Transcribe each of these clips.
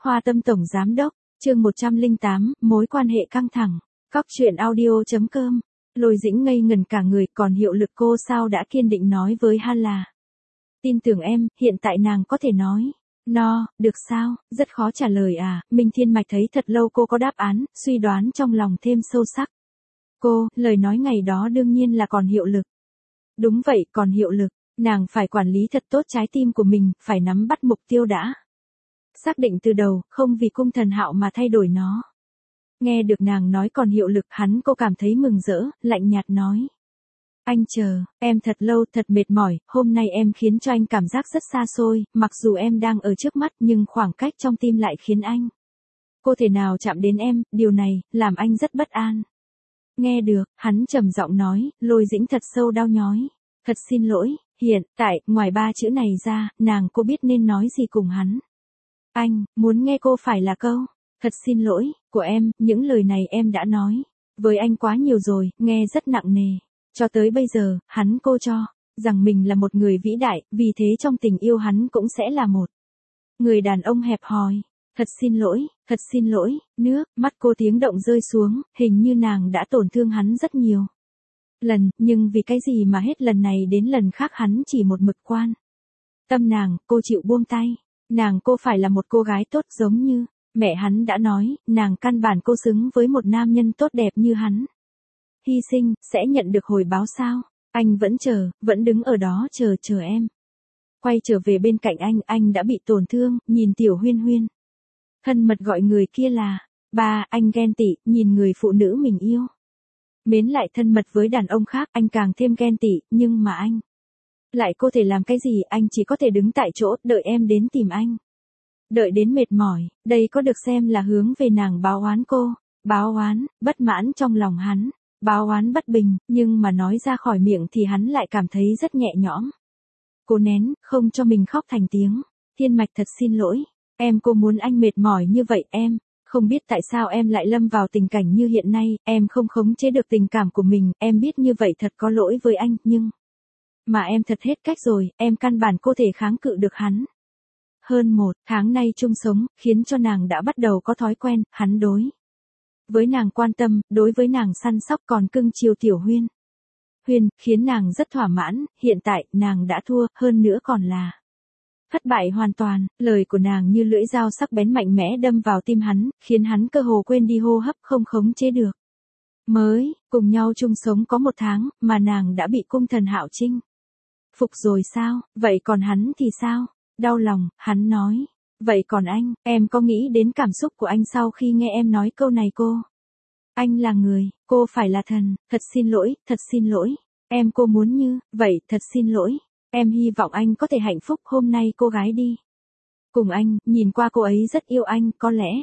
Hoa Tâm Tổng Giám Đốc, chương 108, mối quan hệ căng thẳng. Cóc truyện audio.com. Lôi Dĩnh ngây ngần cả người, còn hiệu lực cô sao đã kiên định nói với Han là. Tin tưởng em, hiện tại nàng có thể nói. No, được sao, rất khó trả lời à, Minh Thiên Mạch thấy thật lâu cô có đáp án, suy đoán trong lòng thêm sâu sắc. Cô, lời nói ngày đó đương nhiên là còn hiệu lực. Đúng vậy, còn hiệu lực, nàng phải quản lý thật tốt trái tim của mình, phải nắm bắt mục tiêu đã. Xác định từ đầu, không vì cung thần Hạo mà thay đổi nó. Nghe được nàng nói còn hiệu lực, cô cảm thấy mừng rỡ, lạnh nhạt nói. Anh chờ, em thật lâu, thật mệt mỏi, hôm nay em khiến cho anh cảm giác rất xa xôi, mặc dù em đang ở trước mắt nhưng khoảng cách trong tim lại khiến anh. Cô thể nào chạm đến em, điều này, làm anh rất bất an. Nghe được, hắn trầm giọng nói, Lôi Dĩnh thật sâu đau nhói. Thật xin lỗi, hiện tại, ngoài 3 chữ này ra, cô biết nên nói gì cùng hắn. Anh, muốn nghe cô phải là câu, thật xin lỗi, của em, những lời này em đã nói. Với anh quá nhiều rồi, nghe rất nặng nề. Cho tới bây giờ, cô cho rằng mình là một người vĩ đại, vì thế trong tình yêu hắn cũng sẽ là một người đàn ông hẹp hòi. Thật xin lỗi, nước, mắt cô tiếng động rơi xuống, hình như nàng đã tổn thương hắn rất nhiều lần, nhưng vì cái gì mà hết lần này đến lần khác hắn chỉ một mực quan tâm nàng, cô chịu buông tay. Cô phải là một cô gái tốt giống như mẹ hắn đã nói, căn bản cô xứng với một nam nhân tốt đẹp như hắn. Hy sinh, sẽ nhận được hồi báo sao? Anh vẫn vẫn đứng ở đó chờ em. Quay trở về bên cạnh anh đã bị tổn thương, nhìn Tiểu Huyên Huyên thân mật gọi người kia là ba, anh ghen tị, nhìn người phụ nữ mình yêu mến lại thân mật với đàn ông khác, anh càng thêm ghen tị, nhưng mà anh lại có thể làm cái gì, anh chỉ có thể đứng tại chỗ, đợi em đến tìm anh. Đợi đến mệt mỏi, đây có được xem là hướng về nàng báo oán cô, báo oán, bất mãn trong lòng hắn, báo oán bất bình, nhưng mà nói ra khỏi miệng thì hắn lại cảm thấy rất nhẹ nhõm. Cô nén, không cho mình khóc thành tiếng. Thiên Mạch thật xin lỗi, cô muốn anh mệt mỏi như vậy, em không biết tại sao em lại lâm vào tình cảnh như hiện nay, em không khống chế được tình cảm của mình, em biết như vậy thật có lỗi với anh, nhưng mà em thật hết cách rồi, em căn bản có thể kháng cự được hắn. Hơn 1 tháng nay chung sống, khiến cho nàng đã bắt đầu có thói quen, hắn đối với nàng quan tâm, đối với nàng săn sóc còn cưng chiều Tiểu Huyên Huyên, khiến nàng rất thỏa mãn, hiện tại, nàng đã thua, hơn nữa còn là thất bại hoàn toàn, lời của nàng như lưỡi dao sắc bén mạnh mẽ đâm vào tim hắn, khiến hắn cơ hồ quên đi hô hấp không khống chế được. Mới, cùng nhau chung sống có 1 tháng, mà nàng đã bị cung thần Hạo chinh phục rồi sao, vậy còn hắn thì sao? Đau lòng, hắn nói. Vậy còn anh, em có nghĩ đến cảm xúc của anh sau khi nghe em nói câu này cô? Anh là người, cô phải là thần, thật xin lỗi, cô muốn như, vậy, thật xin lỗi. Em hy vọng anh có thể hạnh phúc, hôm nay cô gái đi cùng anh, nhìn qua cô ấy rất yêu anh,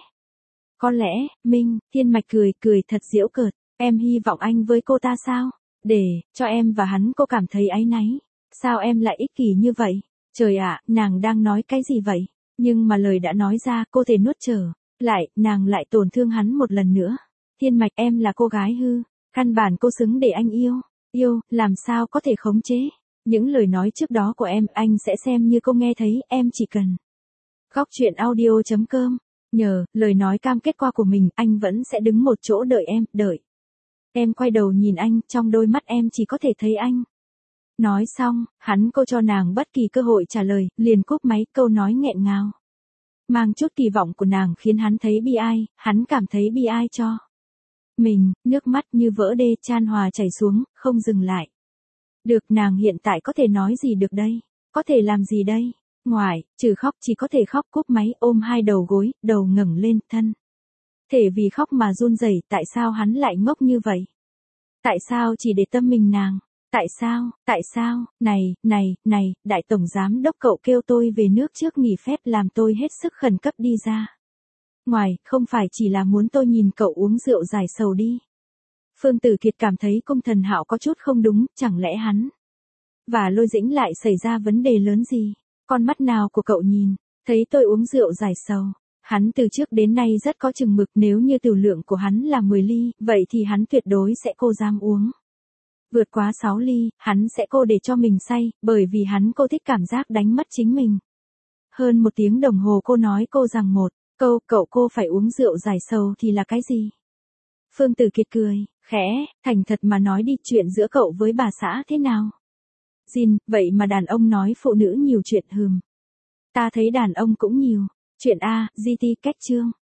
có lẽ, Minh Thiên Mạch cười thật giễu cợt, em hy vọng anh với cô ta sao? Để cho em và hắn cô cảm thấy áy náy. Sao em lại ích kỷ như vậy? Trời ạ, nàng đang nói cái gì vậy? Nhưng mà lời đã nói ra, cô thể nuốt trở lại, nàng lại tổn thương hắn một lần nữa. Thiên Mạch, em là cô gái hư, căn bản cô xứng để anh yêu, làm sao có thể khống chế? Những lời nói trước đó của em, anh sẽ xem như cô nghe thấy, em chỉ cần Cóc truyện audio.com. Nhờ lời nói cam kết qua của mình, anh vẫn sẽ đứng một chỗ đợi em, đợi. Em quay đầu nhìn anh, trong đôi mắt em chỉ có thể thấy anh. Nói xong, cô cho nàng bất kỳ cơ hội trả lời, liền cúp máy, câu nói nghẹn ngào mang chút kỳ vọng của nàng khiến hắn thấy bi ai, hắn cảm thấy bi ai cho mình, nước mắt như vỡ đê chan hòa chảy xuống, không dừng lại. Được, nàng hiện tại có thể nói gì được đây? Có thể làm gì đây? Ngoài, trừ khóc chỉ có thể khóc, cúp máy, ôm hai đầu gối, đầu ngẩng lên, thân thể vì khóc mà run rẩy, tại sao hắn lại ngốc như vậy? Tại sao chỉ để tâm mình nàng? Tại sao, này, đại tổng giám đốc cậu kêu tôi về nước trước nghỉ phép làm tôi hết sức khẩn cấp đi ra ngoài, không phải chỉ là muốn tôi nhìn cậu uống rượu giải sầu đi. Phương Tử Kiệt cảm thấy cung thần Hạo có chút không đúng, chẳng lẽ hắn và Lôi Dĩnh lại xảy ra vấn đề lớn gì? Con mắt nào của cậu nhìn thấy tôi uống rượu giải sầu? Hắn từ trước đến nay rất có chừng mực, nếu như tiểu lượng của hắn là 10 ly, vậy thì hắn tuyệt đối sẽ cô dám uống vượt quá 6 ly, hắn sẽ cô để cho mình say, bởi vì cô thích cảm giác đánh mất chính mình. Hơn 1 tiếng đồng hồ cô nói cô rằng Câu cậu cô phải uống rượu giải sầu thì là cái gì? Phương Tử Kiệt cười, khẽ, thành thật mà nói đi, chuyện giữa cậu với bà xã thế nào? Jin, vậy mà đàn ông nói phụ nữ nhiều chuyện. Ta thấy đàn ông cũng nhiều. Chuyện A, GT cách chương.